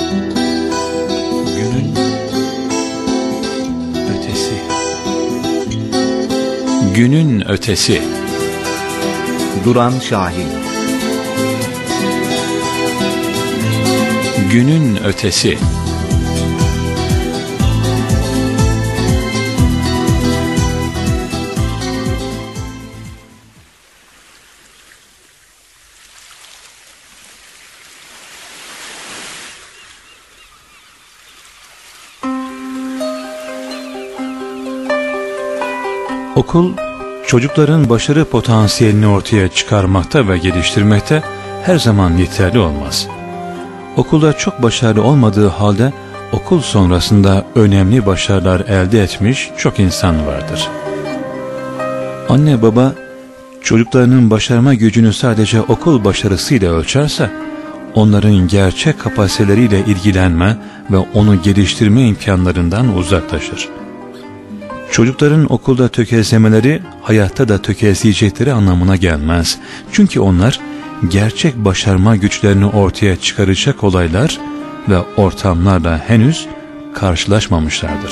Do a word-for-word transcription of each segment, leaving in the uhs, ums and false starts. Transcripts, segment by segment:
Günün ötesi. Günün ötesi. Duran Şahin. Günün ötesi. Okul, çocukların başarı potansiyelini ortaya çıkarmakta ve geliştirmekte her zaman yeterli olmaz. Okulda çok başarılı olmadığı halde okul sonrasında önemli başarılar elde etmiş çok insan vardır. Anne baba çocuklarının başarma gücünü sadece okul başarısıyla ölçerse, onların gerçek kapasiteleriyle ilgilenme ve onu geliştirme imkanlarından uzaklaşır. Çocukların okulda tökezlemeleri hayatta da tökezleyecekleri anlamına gelmez. Çünkü onlar gerçek başarma güçlerini ortaya çıkaracak olaylar ve ortamlarla henüz karşılaşmamışlardır.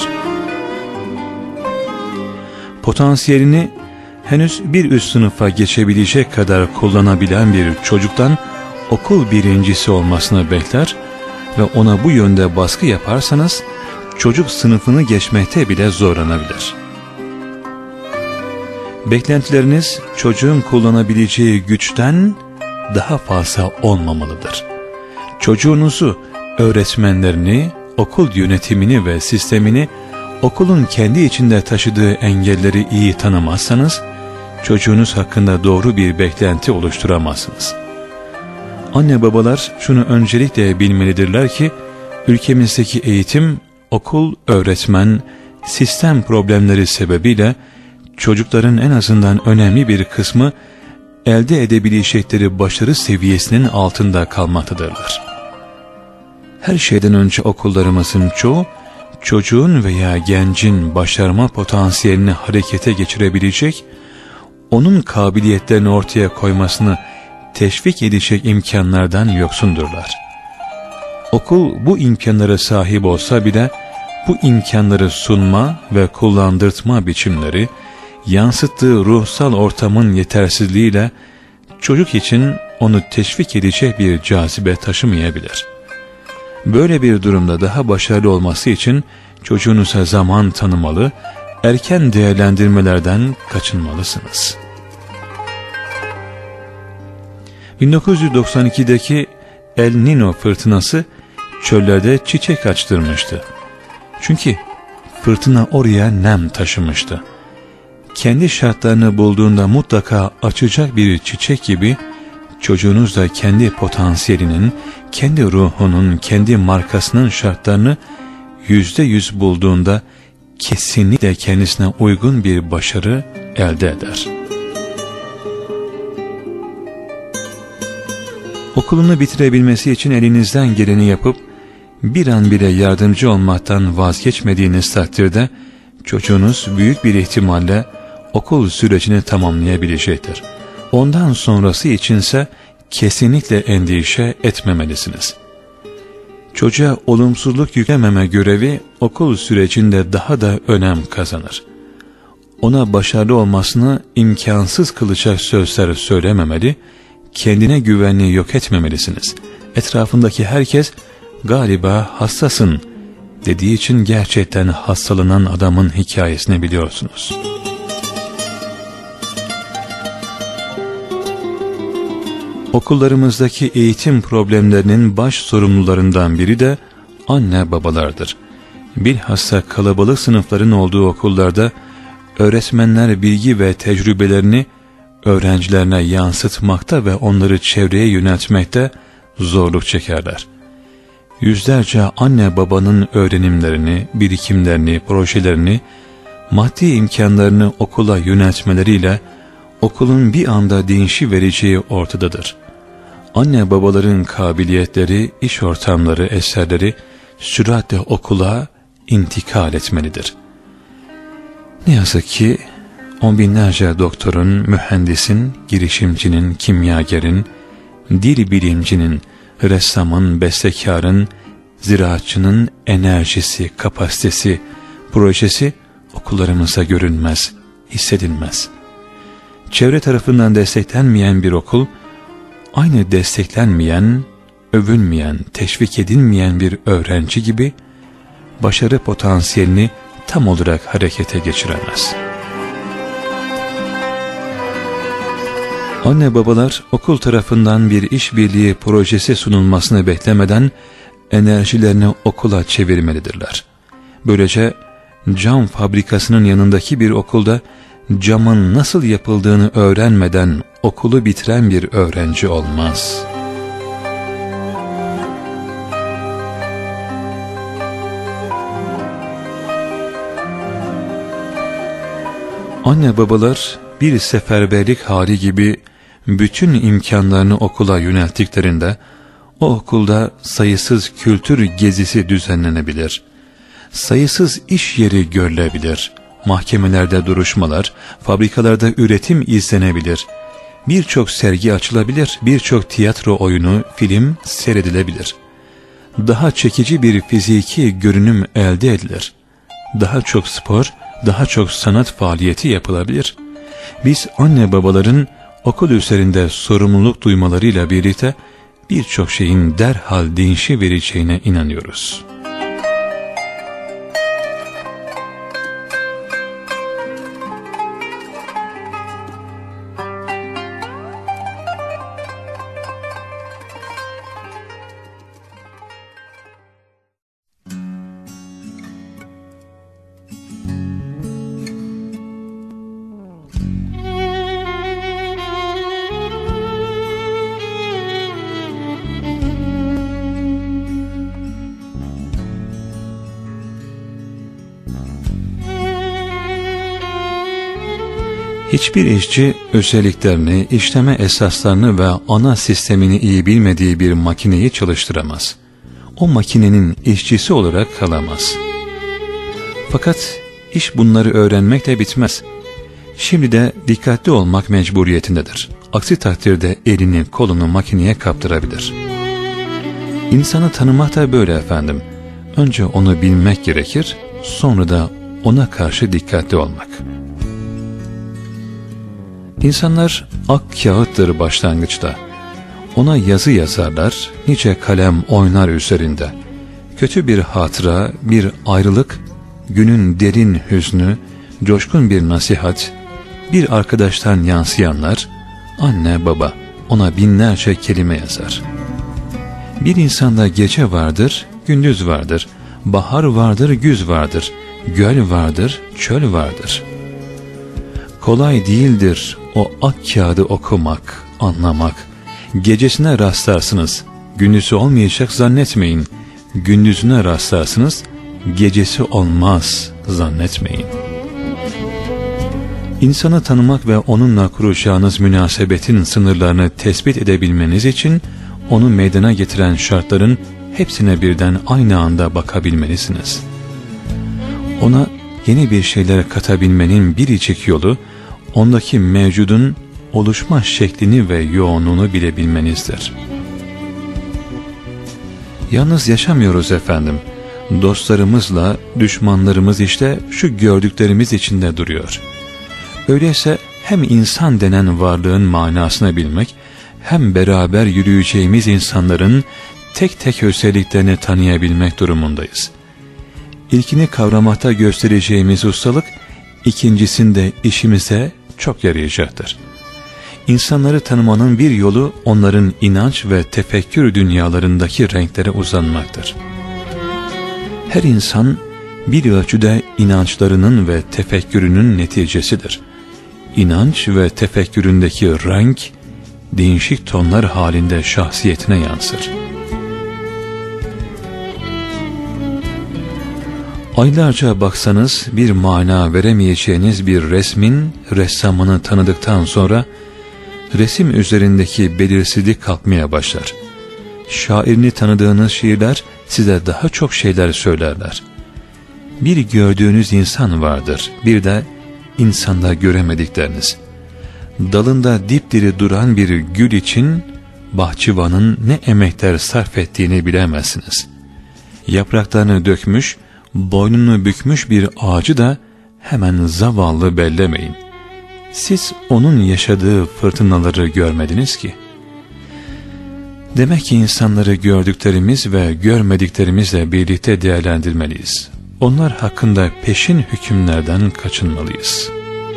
Potansiyelini henüz bir üst sınıfa geçebilecek kadar kullanabilen bir çocuktan okul birincisi olmasını bekler ve ona bu yönde baskı yaparsanız çocuk sınıfını geçmekte bile zorlanabilir. Beklentileriniz çocuğun kullanabileceği güçten daha fazla olmamalıdır. Çocuğunuzu, öğretmenlerini, okul yönetimini ve sistemini, okulun kendi içinde taşıdığı engelleri iyi tanımazsanız, çocuğunuz hakkında doğru bir beklenti oluşturamazsınız. Anne babalar şunu öncelikle bilmelidirler ki, ülkemizdeki eğitim, okul, öğretmen, sistem problemleri sebebiyle çocukların en azından önemli bir kısmı elde edebilecekleri başarı seviyesinin altında kalmaktadırlar. Her şeyden önce okullarımızın çoğu, çocuğun veya gencin başarma potansiyelini harekete geçirebilecek, onun kabiliyetlerini ortaya koymasını teşvik edecek imkanlardan yoksundurlar. Okul bu imkanlara sahip olsa bile, bu imkanları sunma ve kullandırtma biçimleri, yansıttığı ruhsal ortamın yetersizliğiyle çocuk için onu teşvik edecek bir cazibe taşımayabilir. Böyle bir durumda daha başarılı olması için çocuğunuza zaman tanımalı, erken değerlendirmelerden kaçınmalısınız. bin dokuz yüz doksan ikideki El Nino fırtınası çöllerde çiçek açtırmıştı. Çünkü fırtına oraya nem taşımıştı. Kendi şartlarını bulduğunda mutlaka açacak bir çiçek gibi, çocuğunuz da kendi potansiyelinin, kendi ruhunun, kendi markasının şartlarını yüzde yüz bulduğunda kesinlikle kendisine uygun bir başarı elde eder. Okulunu bitirebilmesi için elinizden geleni yapıp, bir an bile yardımcı olmaktan vazgeçmediğiniz takdirde, çocuğunuz büyük bir ihtimalle okul sürecini tamamlayabilecektir. Ondan sonrası içinse kesinlikle endişe etmemelisiniz. Çocuğa olumsuzluk yüklememe görevi okul sürecinde daha da önem kazanır. Ona başarılı olmasını imkansız kılacak sözler söylememeli, kendine güvenliği yok etmemelisiniz. Etrafındaki herkes galiba hassasın dediği için gerçekten hastalanan adamın hikayesini biliyorsunuz. Okullarımızdaki eğitim problemlerinin baş sorumlularından biri de anne babalardır. Bilhassa kalabalık sınıfların olduğu okullarda öğretmenler bilgi ve tecrübelerini öğrencilerine yansıtmakta ve onları çevreye yöneltmekte zorluk çekerler. Yüzlerce anne babanın öğrenimlerini, birikimlerini, projelerini, maddi imkanlarını okula yöneltmeleriyle okulun bir anda değişivereceği ortadadır. Anne babaların kabiliyetleri, iş ortamları, eserleri süratle okula intikal etmelidir. Ne yazık ki on binlerce doktorun, mühendisin, girişimcinin, kimyagerin, dil bilimcinin, ressamın, bestekarın, ziraatçının enerjisi, kapasitesi, projesi okullarımızda görünmez, hissedilmez. Çevre tarafından desteklenmeyen bir okul, aynı desteklenmeyen, övünmeyen, teşvik edilmeyen bir öğrenci gibi başarı potansiyelini tam olarak harekete geçiremez. Anne babalar okul tarafından bir işbirliği projesi sunulmasını beklemeden enerjilerini okula çevirmelidirler. Böylece cam fabrikasının yanındaki bir okulda camın nasıl yapıldığını öğrenmeden okulu bitiren bir öğrenci olmaz. Anne babalar bir seferberlik hali gibi bütün imkanlarını okula yönelttiklerinde o okulda sayısız kültür gezisi düzenlenebilir. Sayısız iş yeri görülebilir. Mahkemelerde duruşmalar, fabrikalarda üretim izlenebilir. Birçok sergi açılabilir, birçok tiyatro oyunu, film seyredilebilir. Daha çekici bir fiziki görünüm elde edilir. Daha çok spor, daha çok sanat faaliyeti yapılabilir. Biz anne babaların okul üzerinde sorumluluk duymalarıyla birlikte birçok şeyin derhal değişivereceğine inanıyoruz. Hiçbir işçi özelliklerini, işleme esaslarını ve ana sistemini iyi bilmediği bir makineyi çalıştıramaz. O makinenin işçisi olarak kalamaz. Fakat iş bunları öğrenmekle bitmez. Şimdi de dikkatli olmak mecburiyetindedir. Aksi takdirde elini kolunu makineye kaptırabilir. İnsanı tanımak da böyle efendim. Önce onu bilmek gerekir, sonra da ona karşı dikkatli olmak. İnsanlar ak kağıttır başlangıçta. Ona yazı yazarlar, nice kalem oynar üzerinde. Kötü bir hatıra, bir ayrılık, günün derin hüznü, coşkun bir nasihat, bir arkadaştan yansıyanlar, anne baba ona binlerce kelime yazar. Bir insanda gece vardır, gündüz vardır, bahar vardır, güz vardır, göl vardır, çöl vardır. Kolay değildir o ak kağıdı okumak, anlamak. Gecesine rastlarsınız, gündüzü olmayacak zannetmeyin. Gündüzüne rastlarsınız, gecesi olmaz zannetmeyin. İnsanı tanımak ve onunla kuracağınız münasebetin sınırlarını tespit edebilmeniz için onu meydana getiren şartların hepsine birden aynı anda bakabilmelisiniz. Ona yeni bir şeyler katabilmenin biricik yolu, ondaki mevcudun oluşma şeklini ve yoğunluğunu bilebilmenizdir. Yalnız yaşamıyoruz efendim. Dostlarımızla düşmanlarımız işte şu gördüklerimiz içinde duruyor. Öyleyse hem insan denen varlığın manasını bilmek, hem beraber yürüyeceğimiz insanların tek tek özelliklerini tanıyabilmek durumundayız. İlkini kavramakta göstereceğimiz ustalık, ikincisinde işimize çok yarayacaktır. İnsanları tanımanın bir yolu onların inanç ve tefekkür dünyalarındaki renklere uzanmaktır. Her insan bir ölçüde inançlarının ve tefekkürünün neticesidir. İnanç ve tefekküründeki renk, değişik tonlar halinde şahsiyetine yansır. Aylarca baksanız bir mana veremeyeceğiniz bir resmin ressamını tanıdıktan sonra resim üzerindeki belirsizlik kalkmaya başlar. Şairini tanıdığınız şiirler size daha çok şeyler söylerler. Bir gördüğünüz insan vardır, bir de insanda göremedikleriniz. Dalında dipdiri duran bir gül için bahçıvanın ne emekler sarf ettiğini bilemezsiniz. Yapraklarını dökmüş, boynunu bükmüş bir ağacı da hemen zavallı bellemeyin. Siz onun yaşadığı fırtınaları görmediniz ki. Demek ki insanları gördüklerimiz ve görmediklerimizle birlikte değerlendirmeliyiz. Onlar hakkında peşin hükümlerden kaçınmalıyız.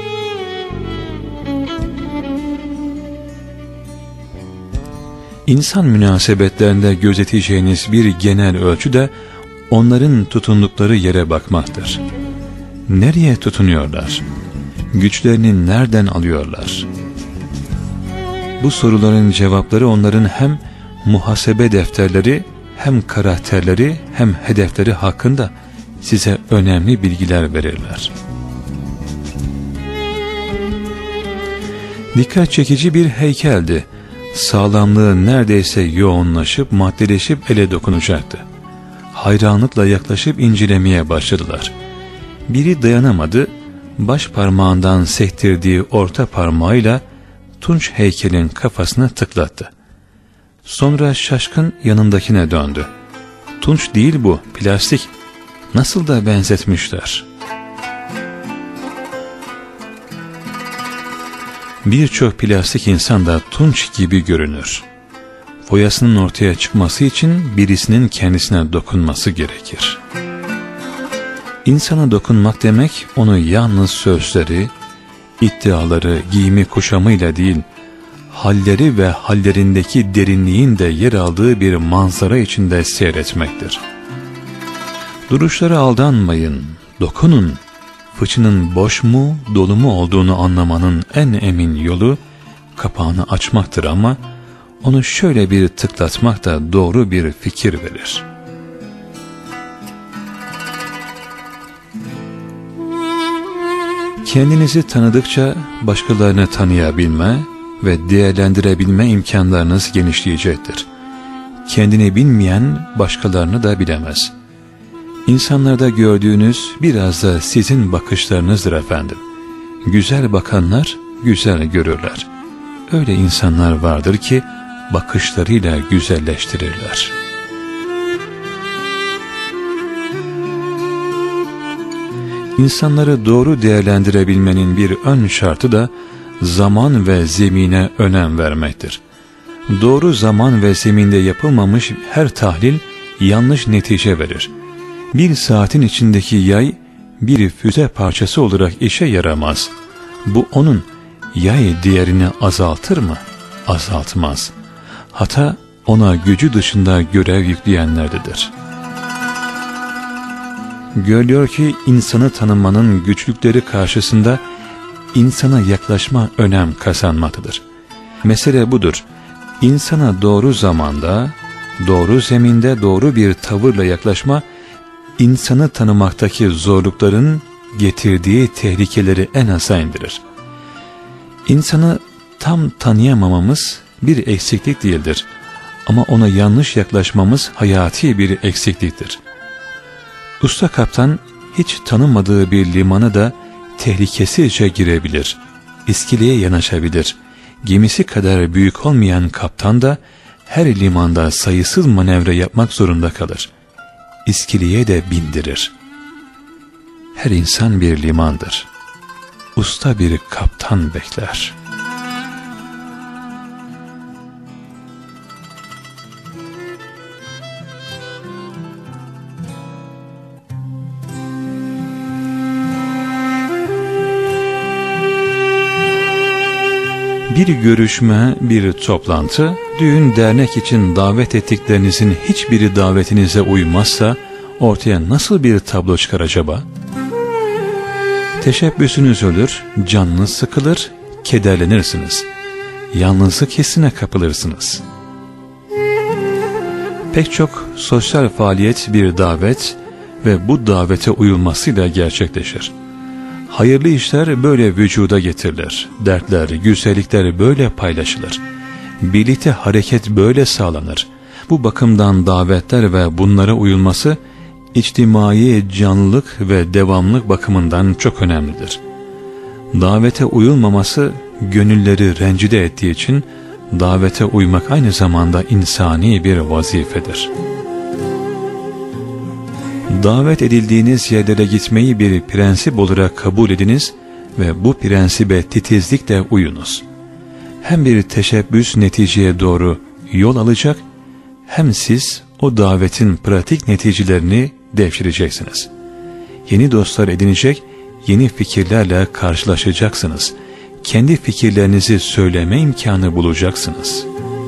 İnsan münasebetlerinde gözeteceğiniz bir genel ölçü de onların tutundukları yere bakmaktır. Nereye tutunuyorlar? Güçlerini nereden alıyorlar? Bu soruların cevapları onların hem muhasebe defterleri, hem karakterleri, hem hedefleri hakkında size önemli bilgiler verirler. Dikkat çekici bir heykeldi. Sağlamlığı neredeyse yoğunlaşıp maddeleşip ele dokunacaktı. Hayranlıkla yaklaşıp incelemeye başladılar. Biri dayanamadı, baş parmağından sektirdiği orta parmağıyla tunç heykelin kafasına tıklattı. Sonra şaşkın yanındakine döndü. Tunç değil bu, plastik. Nasıl da benzetmişler. Birçok plastik insan da tunç gibi görünür. Foyasının ortaya çıkması için birisinin kendisine dokunması gerekir. İnsana dokunmak demek, onu yalnız sözleri, iddiaları, giyimi kuşamıyla değil, halleri ve hallerindeki derinliğin de yer aldığı bir manzara içinde seyretmektir. Duruşlara aldanmayın, dokunun. Fıçının boş mu, dolu mu olduğunu anlamanın en emin yolu kapağını açmaktır ama onu şöyle bir tıklatmak da doğru bir fikir verir. Kendinizi tanıdıkça başkalarını tanıyabilme ve değerlendirebilme imkanlarınız genişleyecektir. Kendini bilmeyen başkalarını da bilemez. İnsanlarda gördüğünüz biraz da sizin bakışlarınızdır efendim. Güzel bakanlar güzel görürler. Öyle insanlar vardır ki bakışlarıyla güzelleştirirler. İnsanları doğru değerlendirebilmenin bir ön şartı da zaman ve zemine önem vermektir. Doğru zaman ve zeminde yapılmamış her tahlil yanlış netice verir. Bir saatin içindeki yay bir füze parçası olarak işe yaramaz. Bu onun yay değerini azaltır mı? Azaltmaz. Hata ona gücü dışında görev yükleyenlerdedir. Görülüyor ki insanı tanımanın güçlükleri karşısında insana yaklaşma önem kazanmaktadır. Mesele budur. İnsana doğru zamanda, doğru zeminde doğru bir tavırla yaklaşma, insanı tanımaktaki zorlukların getirdiği tehlikeleri en aza indirir. İnsanı tam tanıyamamamız bir eksiklik değildir. Ama ona yanlış yaklaşmamız hayati bir eksikliktir. Usta kaptan hiç tanımadığı bir limanı da tehlikesizce girebilir. İskileye yanaşabilir. Gemisi kadar büyük olmayan kaptan da her limanda sayısız manevra yapmak zorunda kalır. İskileye de bindirir. Her insan bir limandır. Usta bir kaptan bekler. Bir görüşme, bir toplantı, düğün dernek için davet ettiklerinizin hiçbiri davetinize uymazsa ortaya nasıl bir tablo çıkar acaba? Teşebbüsünüz ölür, canınız sıkılır, kederlenirsiniz. Yalnızlık hissine kapılırsınız. Pek çok sosyal faaliyet bir davet ve bu davete uyulmasıyla gerçekleşir. Hayırlı işler böyle vücuda getirilir. Dertler, güzellikler böyle paylaşılır. Birlikte hareket böyle sağlanır. Bu bakımdan davetler ve bunlara uyulması içtimai canlılık ve devamlılık bakımından çok önemlidir. Davete uyulmaması gönülleri rencide ettiği için davete uymak aynı zamanda insani bir vazifedir. Davet edildiğiniz yerlere gitmeyi bir prensip olarak kabul ediniz ve bu prensibe titizlikle uyunuz. Hem bir teşebbüs neticeye doğru yol alacak, hem siz o davetin pratik neticelerini devşireceksiniz. Yeni dostlar edinecek, yeni fikirlerle karşılaşacaksınız. Kendi fikirlerinizi söyleme imkanı bulacaksınız.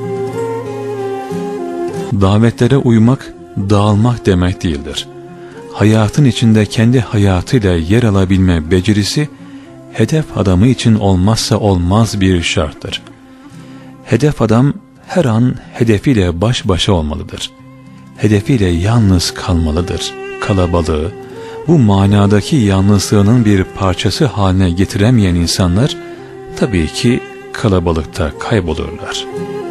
Davetlere uymak, dağılmak demek değildir. Hayatın içinde kendi hayatıyla yer alabilme becerisi, hedef adamı için olmazsa olmaz bir şarttır. Hedef adam her an hedefiyle baş başa olmalıdır. Hedefiyle yalnız kalmalıdır. Kalabalığı, bu manadaki yalnızlığının bir parçası haline getiremeyen insanlar, tabii ki kalabalıkta kaybolurlar.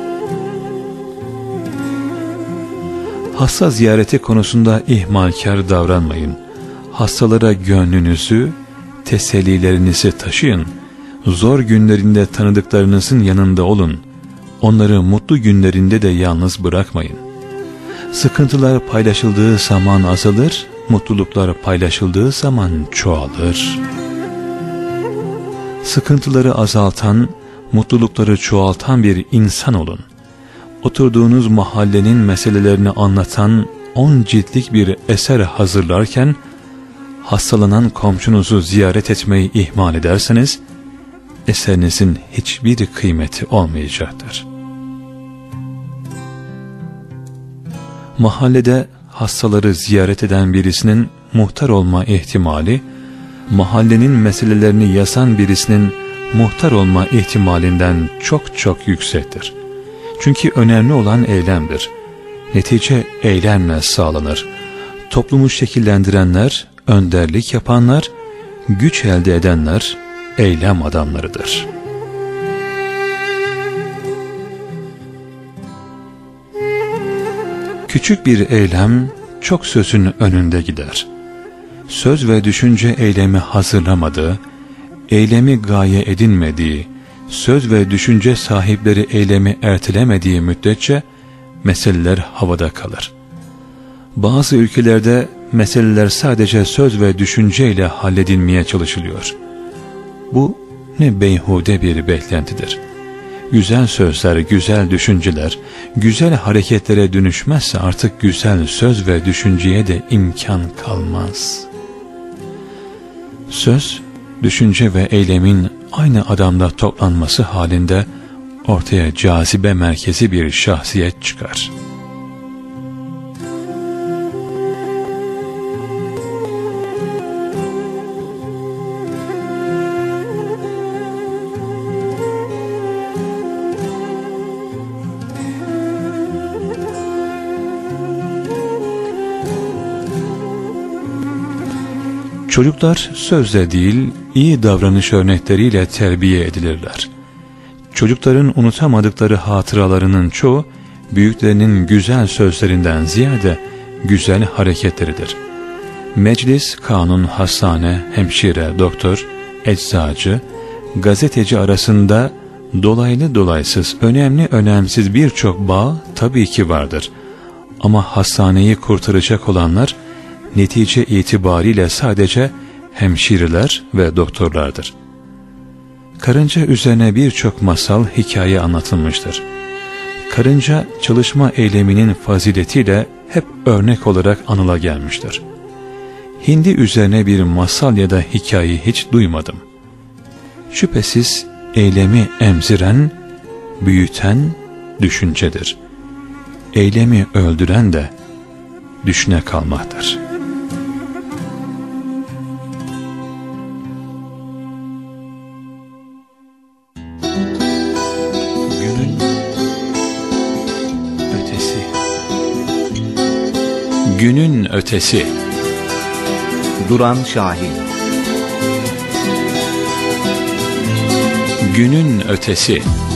Hasta ziyareti konusunda ihmalkar davranmayın. Hastalara gönlünüzü, tesellilerinizi taşıyın. Zor günlerinde tanıdıklarınızın yanında olun. Onları mutlu günlerinde de yalnız bırakmayın. Sıkıntılar paylaşıldığı zaman azalır, mutluluklar paylaşıldığı zaman çoğalır. Sıkıntıları azaltan, mutlulukları çoğaltan bir insan olun. Oturduğunuz mahallenin meselelerini anlatan on ciltlik bir eser hazırlarken, hastalanan komşunuzu ziyaret etmeyi ihmal ederseniz, eserinizin hiçbir kıymeti olmayacaktır. Mahallede hastaları ziyaret eden birisinin muhtar olma ihtimali, mahallenin meselelerini yazan birisinin muhtar olma ihtimalinden çok çok yüksektir. Çünkü önemli olan eylemdir. Netice eylemle sağlanır. Toplumu şekillendirenler, önderlik yapanlar, güç elde edenler, eylem adamlarıdır. Küçük bir eylem çok sözün önünde gider. Söz ve düşünce eylemi hazırlamadığı, eylemi gaye edinmediği, söz ve düşünce sahipleri eylemi ertelemediği müddetçe meseleler havada kalır. Bazı ülkelerde meseleler sadece söz ve düşünceyle halledilmeye çalışılıyor. Bu ne beyhude bir beklentidir. Güzel sözler, güzel düşünceler, güzel hareketlere dönüşmezse artık güzel söz ve düşünceye de imkan kalmaz. Söz, düşünce ve eylemin aynı adamda toplanması halinde ortaya cazibe merkezi bir şahsiyet çıkar. Çocuklar sözle değil, iyi davranış örnekleriyle terbiye edilirler. Çocukların unutamadıkları hatıralarının çoğu, büyüklerinin güzel sözlerinden ziyade güzel hareketleridir. Meclis, kanun, hastane, hemşire, doktor, eczacı, gazeteci arasında dolaylı dolaysız, önemli önemsiz birçok bağ tabii ki vardır. Ama hastaneyi kurtaracak olanlar, netice itibariyle sadece hemşireler ve doktorlardır. Karınca üzerine birçok masal, hikaye anlatılmıştır. Karınca çalışma eyleminin faziletiyle hep örnek olarak anıla gelmiştir. Hindi üzerine bir masal ya da hikaye hiç duymadım. Şüphesiz eylemi emziren, büyüten düşüncedir. Eylemi öldüren de düşüne kalmaktır. Günün ötesi. Duran Şahin. Günün ötesi.